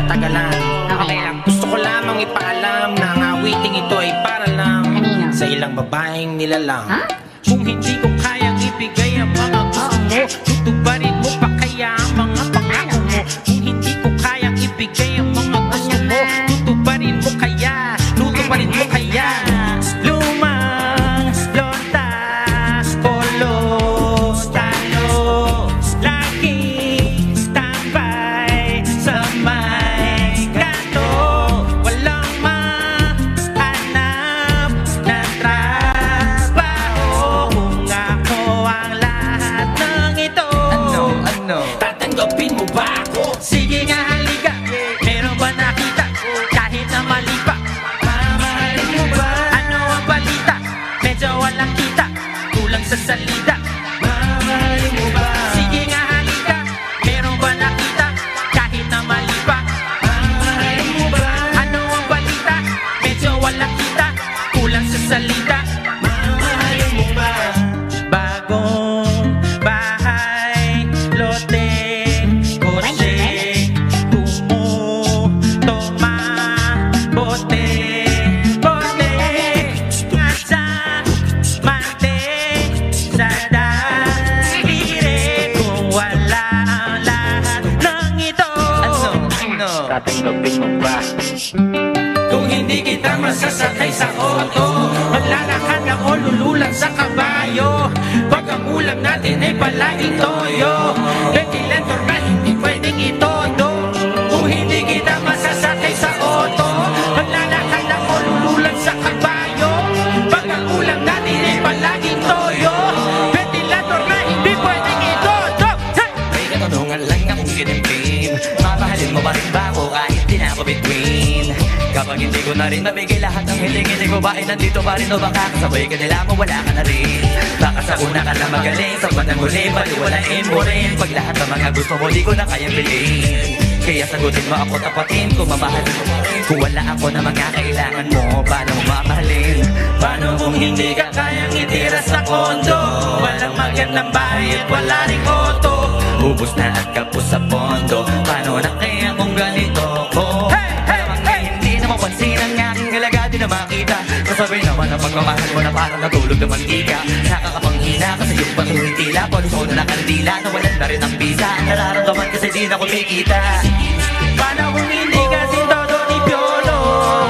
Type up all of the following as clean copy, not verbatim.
matagalan. Okay lang. Gusto ko lamang ipaalam na ang awiting ito ay para lang sa ilang babaeng nilalang. Kung hindi ko kayang ibigay ang mga gusto mo, tutuparin mo pa kaya ang mga pangako mo. Kung hindi ko kayang ibigay ang mga gusto mo, tutuparin mo kaya, tutuparin mo kaya. Lumang lonta, polos, talo, laging standby sa may kanto. Walang mahanap na trabaho kung ako ang lahat ng ito. Ano? Tatanggapin mo ba ako? Sige nga, halika. Meron ba nakita? Kahit na mali pa. Mamahalin mo ba? Ano ang balita? Medyo walang kita, kulang sa salita. Mamahalin mo ba? Sige nga, halika. Meron ba nakita? Kahit na mali pa. Mamahalin mo ba? Ano ang balita? Medyo walang kita, kulang sa salita. Mamahalin mo ba? Bagong bahay, lote, kotse, tumo, toma, bote, bote, ngasa, mante, sa daliri. Kung wala ang lahat ng ito, Ano? Tatanggapin mo ba? kung hindi kita masasakay sa auto, maglalakad ako lululan sa kabayo. Pag ang ulam natin ay palaging toyo, ventilator na hindi pwedeng itodo. Kung hindi kita masasakay sa auto, maglalakad ako lululan sa kabayo. Pag ang ulam natin ay palaging toyo, ventilator na hindi pwedeng itodo. Hey! May katanungan lang akong ginipin. Mamahalin mo ba rin ba ako kahit di na ako between? Kapag hindi ko na rin mabigay lahat ng hiling-hiling mo, ba ay nandito pa rin o baka kasabay ka nila mo wala ka na rin? Baka sa una ka na magaling, sa bandang huli paliwalain mo rin. Pag lahat ng mga gusto mo di ko na kayang bilhin, kaya sagutin mo ako tapatin kung mamahalin mo. Kung wala ako na mga kailangan mo, paano mo mamahalin? Paano kung hindi ka kayang itira sa kondo? Walang magandang bahay at wala ring auto. Ubus na at kapos sa pondo, paano na kaya kung ganito ko? Malamang na hindi na mapansin ang aking halaga, di na makita. Kasabay naman ang pagmamahal mo na parang natulog na mantika. Nakakapanghina kasi yung patuloy tila, polusyon na nakandila, nawalan na rin ang bisa. Ang nararamdaman kasi di na kumikita. Paano kung hindi kasi todo ni Piolo?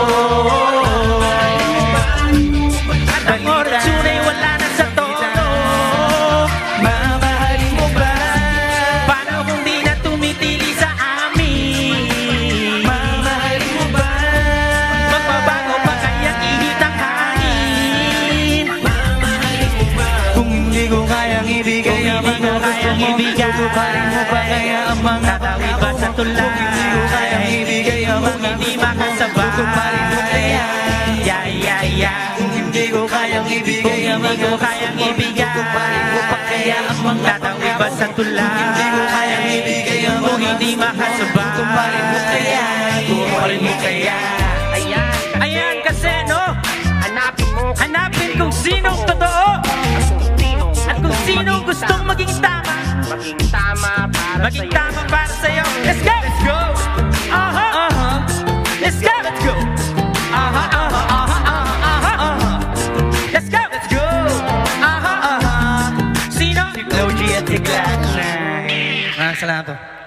At ang orasyon ay wala na sa todo. Mamahalin mo ba? Paano kung di na tumitili sa amin? Mamahalin mo ba? Magbabago pa kaya ihit ang hangin? Mamahalin mo ba? Kung hindi ko kayang ibigay ang mga gusto mo, tutuparin mo ba kaya ang mga Tatawi ba sa tulay? Kung hindi ko kayang ibigay ang Kung mga hindi gusto mo, makasabay? tutuparin mo kaya? Yeah, yeah, yeah. Kung hindi ko kayang ibigay ang Hindi mga ko gusto kayang mo, ibigay. tutuparin mo pa kaya ang mga Tatawi ba sa tulay? Kung hindi ko kayang ibigay ang Kung mga hindi gusto mo, makasabay? tutuparin mo kaya? Tutuparin mo kaya? Ayan. Ayan kasi no, Hanapin mo hanapin kung sinong totoo at kung sinong gustong maging tama. maging tama para Maging sa'yo. tama para sa'yo. Let's go! Let's go! Aha! Aha! Let's go! Let's go! Aha! Aha! Aha! Aha! Aha! Let's go! Let's go! Aha! Aha! Sino? Low G at Tiglan. Salamat po.